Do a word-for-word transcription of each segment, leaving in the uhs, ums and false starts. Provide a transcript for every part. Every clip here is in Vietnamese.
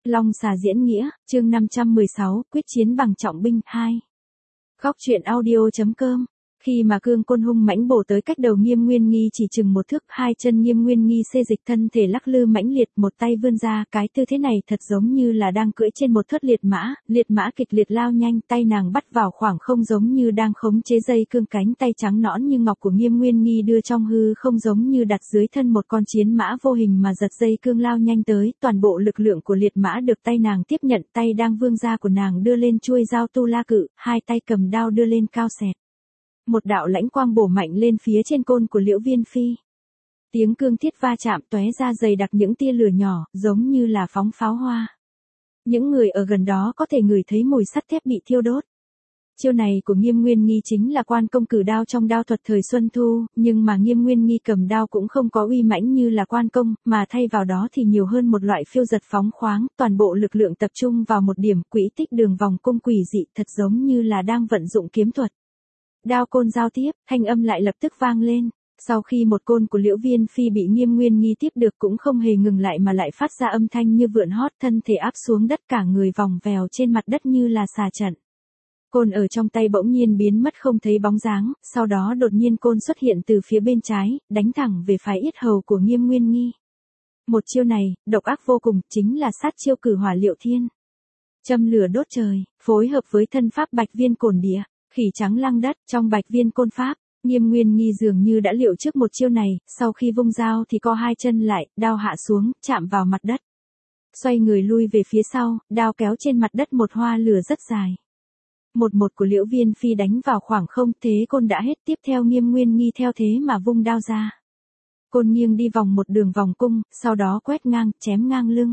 Long xà diễn nghĩa, chương năm trăm mười sáu, quyết chiến bằng trọng binh, hai. Góc truyện audio chấm com. Khi mà cương côn hung mãnh bổ tới cách đầu Nghiêm Nguyên Nghi chỉ chừng một thước, hai chân Nghiêm Nguyên Nghi xê dịch thân thể lắc lư mãnh liệt, một tay vươn ra, cái tư thế này thật giống như là đang cưỡi trên một thớt liệt mã, liệt mã kịch liệt lao nhanh, tay nàng bắt vào khoảng không giống như đang khống chế dây cương, cánh tay trắng nõn như ngọc của Nghiêm Nguyên Nghi đưa trong hư không giống như đặt dưới thân một con chiến mã vô hình mà giật dây cương lao nhanh tới, toàn bộ lực lượng của liệt mã được tay nàng tiếp nhận, tay đang vươn ra của nàng đưa lên chuôi dao tu la cự, hai tay cầm đao đưa lên cao xẹt. Một đạo lãnh quang bổ mạnh lên phía trên côn của Liễu Viên Phi. Tiếng cương thiết va chạm tóe ra dày đặc những tia lửa nhỏ, giống như là phóng pháo hoa. Những người ở gần đó có thể ngửi thấy mùi sắt thép bị thiêu đốt. Chiêu này của Nghiêm Nguyên Nghi chính là quan công cử đao trong đao thuật thời Xuân Thu, nhưng mà Nghiêm Nguyên Nghi cầm đao cũng không có uy mãnh như là quan công, mà thay vào đó thì nhiều hơn một loại phiêu giật phóng khoáng, toàn bộ lực lượng tập trung vào một điểm, quỹ tích đường vòng cung quỷ dị, thật giống như là đang vận dụng kiếm thuật. Đao côn giao tiếp, thanh âm lại lập tức vang lên. Sau khi một côn của Liễu Viên Phi bị Nghiêm Nguyên Nghi tiếp được cũng không hề ngừng lại mà lại phát ra âm thanh như vượn hót, thân thể áp xuống đất, cả người vòng vèo trên mặt đất như là xà trận. Côn ở trong tay bỗng nhiên biến mất không thấy bóng dáng, sau đó đột nhiên côn xuất hiện từ phía bên trái, đánh thẳng về phái yết hầu của Nghiêm Nguyên Nghi. Một chiêu này, độc ác vô cùng, chính là sát chiêu cử hỏa liệu thiên. Châm lửa đốt trời, phối hợp với thân pháp bạch viên cổn địa. Khỉ trắng lăng đất, trong bạch viên côn pháp, Nghiêm Nguyên Nghi dường như đã liệu trước một chiêu này, sau khi vung dao thì co hai chân lại, đao hạ xuống, chạm vào mặt đất. Xoay người lui về phía sau, đao kéo trên mặt đất một hoa lửa rất dài. Một một của Liễu Viên Phi đánh vào khoảng không, thế côn đã hết, tiếp theo Nghiêm Nguyên Nghi theo thế mà vung đao ra. Côn nghiêng đi vòng một đường vòng cung, sau đó quét ngang, chém ngang lưng.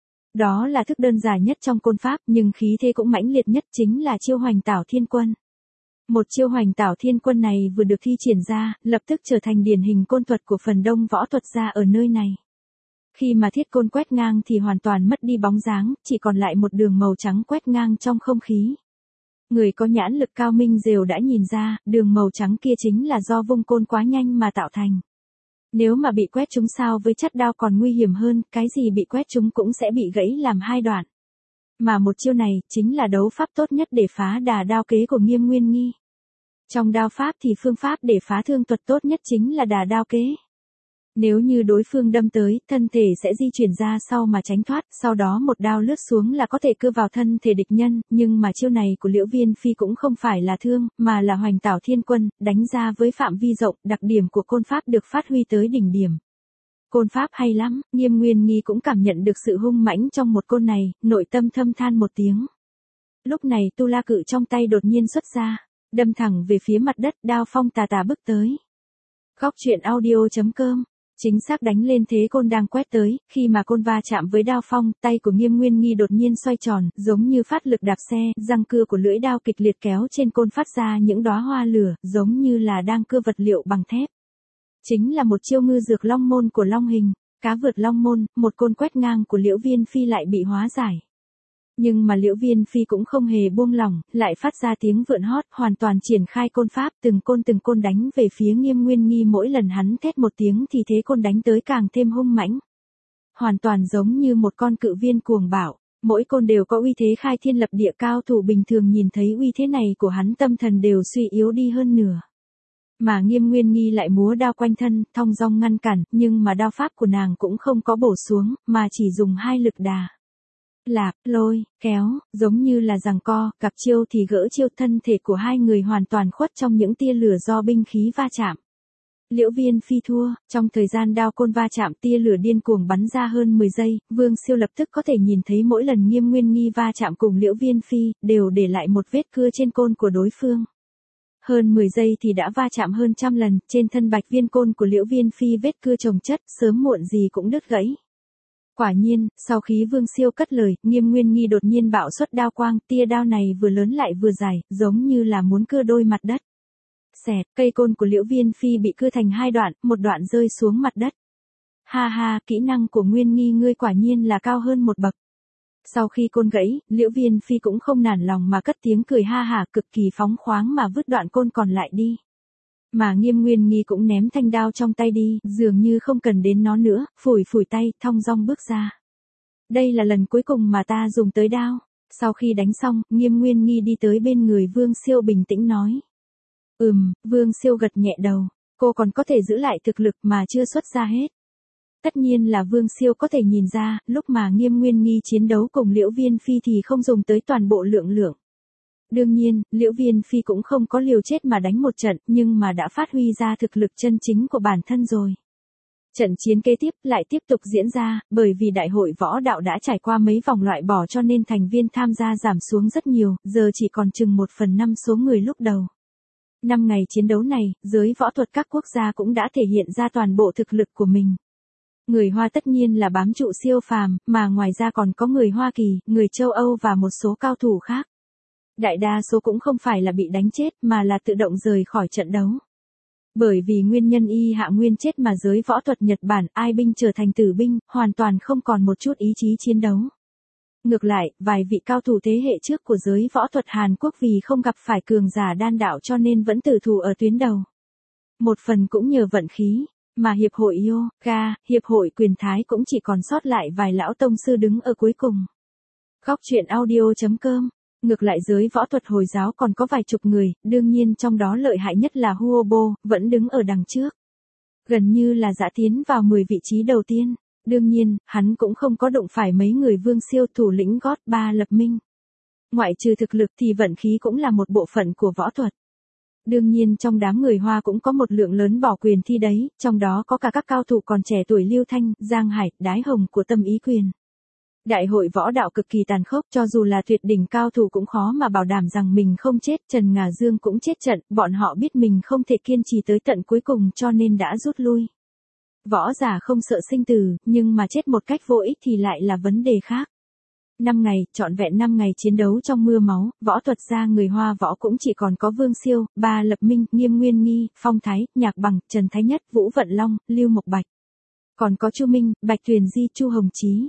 Đó là thức đơn giản nhất trong côn pháp, nhưng khí thế cũng mãnh liệt nhất, chính là chiêu Hoành Tảo Thiên Quân. Một chiêu Hoành Tảo Thiên Quân này vừa được thi triển ra, lập tức trở thành điển hình côn thuật của phần đông võ thuật gia ở nơi này. Khi mà thiết côn quét ngang thì hoàn toàn mất đi bóng dáng, chỉ còn lại một đường màu trắng quét ngang trong không khí. Người có nhãn lực cao minh rều đã nhìn ra, đường màu trắng kia chính là do vung côn quá nhanh mà tạo thành. Nếu mà bị quét trúng sao với chất đao còn nguy hiểm hơn, cái gì bị quét trúng cũng sẽ bị gãy làm hai đoạn. Mà một chiêu này, chính là đấu pháp tốt nhất để phá đà đao kế của Nghiêm Nguyên Nghi. Trong đao pháp thì phương pháp để phá thương thuật tốt nhất chính là đà đao kế. Nếu như đối phương đâm tới, thân thể sẽ di chuyển ra sau mà tránh thoát, sau đó một đao lướt xuống là có thể cưa vào thân thể địch nhân, nhưng mà chiêu này của Liễu Viên Phi cũng không phải là thương, mà là Hoành Tảo Thiên Quân, đánh ra với phạm vi rộng, đặc điểm của côn pháp được phát huy tới đỉnh điểm. Côn pháp hay lắm, Nghiêm Nguyên Nghi cũng cảm nhận được sự hung mãnh trong một côn này, nội tâm thâm than một tiếng. Lúc này tu la cự trong tay đột nhiên xuất ra, đâm thẳng về phía mặt đất, đao phong tà tà bước tới. Góc truyện audio chấm com. Chính xác đánh lên thế côn đang quét tới, khi mà côn va chạm với đao phong, tay của Nghiêm Nguyên Nghi đột nhiên xoay tròn, giống như phát lực đạp xe, răng cưa của lưỡi đao kịch liệt kéo trên côn phát ra những đóa hoa lửa, giống như là đang cưa vật liệu bằng thép. Chính là một chiêu ngư dược long môn của long hình, cá vượt long môn, một côn quét ngang của Liễu Viên Phi lại bị hóa giải. Nhưng mà Liễu Viên Phi cũng không hề buông lỏng, lại phát ra tiếng vượn hót, hoàn toàn triển khai côn pháp, từng côn từng côn đánh về phía Nghiêm Nguyên Nghi, mỗi lần hắn thét một tiếng thì thế côn đánh tới càng thêm hung mãnh. Hoàn toàn giống như một con cự viên cuồng bạo, mỗi côn đều có uy thế khai thiên lập địa, cao thủ bình thường nhìn thấy uy thế này của hắn tâm thần đều suy yếu đi hơn nửa. Mà Nghiêm Nguyên Nghi lại múa đao quanh thân, thong dong ngăn cản, nhưng mà đao pháp của nàng cũng không có bổ xuống, mà chỉ dùng hai lực đà. Lạp, lôi, kéo, giống như là giằng co, gặp chiêu thì gỡ chiêu, thân thể của hai người hoàn toàn khuất trong những tia lửa do binh khí va chạm. Liễu Viên Phi thua, trong thời gian đao côn va chạm tia lửa điên cuồng bắn ra hơn mười giây, Vương Siêu lập tức có thể nhìn thấy mỗi lần Nghiêm Nguyên Nghi va chạm cùng Liễu Viên Phi, đều để lại một vết cưa trên côn của đối phương. Hơn mười giây thì đã va chạm hơn trăm lần, trên thân bạch viên côn của Liễu Viên Phi vết cưa chồng chất, sớm muộn gì cũng đứt gãy. Quả nhiên, sau khi Vương Siêu cất lời, Nghiêm Nguyên Nghi đột nhiên bạo xuất đao quang, tia đao này vừa lớn lại vừa dài, giống như là muốn cưa đôi mặt đất. Xẹt, cây côn của Liễu Viên Phi bị cưa thành hai đoạn, một đoạn rơi xuống mặt đất. Ha ha, kỹ năng của Nguyên Nghi ngươi quả nhiên là cao hơn một bậc. Sau khi côn gãy, Liễu Viên Phi cũng không nản lòng mà cất tiếng cười ha hả, cực kỳ phóng khoáng mà vứt đoạn côn còn lại đi. Mà Nghiêm Nguyên Nghi cũng ném thanh đao trong tay đi, dường như không cần đến nó nữa, phủi phủi tay, thong dong bước ra. Đây là lần cuối cùng mà ta dùng tới đao. Sau khi đánh xong, Nghiêm Nguyên Nghi đi tới bên người Vương Siêu bình tĩnh nói. Ừm, Vương Siêu gật nhẹ đầu, cô còn có thể giữ lại thực lực mà chưa xuất ra hết. Tất nhiên là Vương Siêu có thể nhìn ra, lúc mà Nghiêm Nguyên Nghi chiến đấu cùng Liễu Viên Phi thì không dùng tới toàn bộ lượng lượng. Đương nhiên, Liễu Viên Phi cũng không có liều chết mà đánh một trận, nhưng mà đã phát huy ra thực lực chân chính của bản thân rồi. Trận chiến kế tiếp lại tiếp tục diễn ra, bởi vì đại hội võ đạo đã trải qua mấy vòng loại bỏ cho nên thành viên tham gia giảm xuống rất nhiều, giờ chỉ còn chừng một phần năm số người lúc đầu. Năm ngày chiến đấu này, giới võ thuật các quốc gia cũng đã thể hiện ra toàn bộ thực lực của mình. Người Hoa tất nhiên là bám trụ siêu phàm, mà ngoài ra còn có người Hoa Kỳ, người châu Âu và một số cao thủ khác. Đại đa số cũng không phải là bị đánh chết mà là tự động rời khỏi trận đấu. Bởi vì nguyên nhân y hạ nguyên chết mà giới võ thuật Nhật Bản ai binh trở thành tử binh, hoàn toàn không còn một chút ý chí chiến đấu. Ngược lại, vài vị cao thủ thế hệ trước của giới võ thuật Hàn Quốc vì không gặp phải cường giả đan đạo cho nên vẫn tử thủ ở tuyến đầu. Một phần cũng nhờ vận khí, mà hiệp hội yoga, hiệp hội quyền thái cũng chỉ còn sót lại vài lão tông sư đứng ở cuối cùng. Góc truyện audio chấm com. Ngược lại giới võ thuật Hồi giáo còn có vài chục người, đương nhiên trong đó lợi hại nhất là Huobo, vẫn đứng ở đằng trước. Gần như là dã tiến vào mười vị trí đầu tiên. Đương nhiên, hắn cũng không có đụng phải mấy người Vương Siêu thủ lĩnh gót ba lập minh. Ngoại trừ thực lực thì vận khí cũng là một bộ phận của võ thuật. Đương nhiên trong đám người Hoa cũng có một lượng lớn bỏ quyền thi đấy, trong đó có cả các cao thủ còn trẻ tuổi Lưu Thanh, Giang Hải, Đái Hồng của Tâm Ý Quyền. Đại hội võ đạo cực kỳ tàn khốc, cho dù là tuyệt đỉnh cao thủ cũng khó mà bảo đảm rằng mình không chết. Trần Ngà Dương cũng chết trận, bọn họ biết mình không thể kiên trì tới tận cuối cùng cho nên đã rút lui. Võ giả không sợ sinh tử, nhưng mà chết một cách vô ích thì lại là vấn đề khác. Năm ngày, trọn vẹn năm ngày chiến đấu trong mưa máu, võ thuật gia người Hoa võ cũng chỉ còn có Vương Siêu, Ba Lập Minh, Nghiêm Nguyên Nghi, Phong Thái, Nhạc Bằng, Trần Thái Nhất, Vũ Vận Long, Lưu Mộc Bạch. Còn có Chu Minh, Bạch Tuyền Di, Chu Hồng Chí.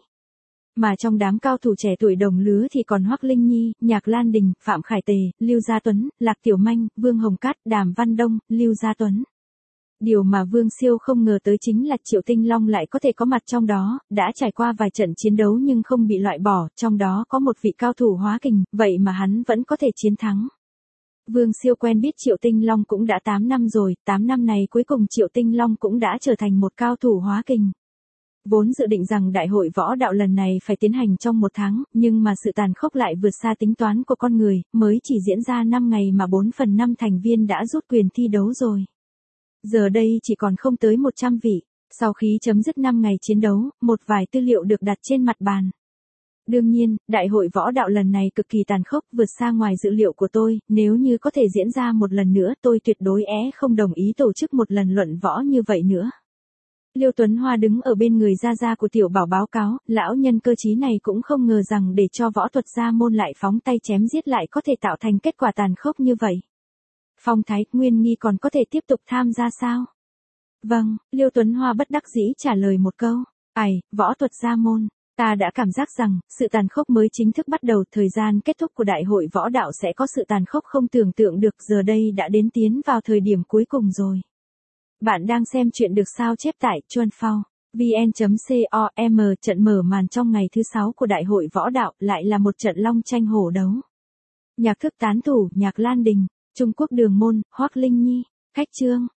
Mà trong đám cao thủ trẻ tuổi đồng lứa thì còn Hoắc Linh Nhi, Nhạc Lan Đình, Phạm Khải Tề, Lưu Gia Tuấn, Lạc Tiểu Manh, Vương Hồng Cát, Đàm Văn Đông, Lưu Gia Tuấn. Điều mà Vương Siêu không ngờ tới chính là Triệu Tinh Long lại có thể có mặt trong đó, đã trải qua vài trận chiến đấu nhưng không bị loại bỏ, trong đó có một vị cao thủ hóa kình, vậy mà hắn vẫn có thể chiến thắng. Vương Siêu quen biết Triệu Tinh Long cũng đã tám năm rồi, tám năm này cuối cùng Triệu Tinh Long cũng đã trở thành một cao thủ hóa kình. Vốn dự định rằng đại hội võ đạo lần này phải tiến hành trong một tháng, nhưng mà sự tàn khốc lại vượt xa tính toán của con người, mới chỉ diễn ra năm ngày mà bốn phần năm thành viên đã rút quyền thi đấu rồi. Giờ đây chỉ còn không tới một trăm vị. Sau khi chấm dứt năm ngày chiến đấu, một vài tư liệu được đặt trên mặt bàn. Đương nhiên, đại hội võ đạo lần này cực kỳ tàn khốc vượt xa ngoài dự liệu của tôi, nếu như có thể diễn ra một lần nữa tôi tuyệt đối é không đồng ý tổ chức một lần luận võ như vậy nữa. Liêu Tuấn Hoa đứng ở bên người gia gia của Tiểu Bảo báo cáo, lão nhân cơ trí này cũng không ngờ rằng để cho võ thuật gia môn lại phóng tay chém giết lại có thể tạo thành kết quả tàn khốc như vậy. Phong Thái, Nguyên Nghi còn có thể tiếp tục tham gia sao? Vâng, Liêu Tuấn Hoa bất đắc dĩ trả lời một câu. Ải, võ thuật gia môn, ta đã cảm giác rằng, sự tàn khốc mới chính thức bắt đầu, thời gian kết thúc của đại hội võ đạo sẽ có sự tàn khốc không tưởng tượng được, giờ đây đã đến tiến vào thời điểm cuối cùng rồi. Bạn đang xem chuyện được sao chép tại chuan phao vn chấm com. Trận mở màn trong ngày thứ sáu của đại hội võ đạo lại là một trận long tranh hổ đấu. Nhạc thức tán thủ, Nhạc Lan Đình, Trung Quốc Đường Môn, Hoắc Linh Nhi, Khách Trương.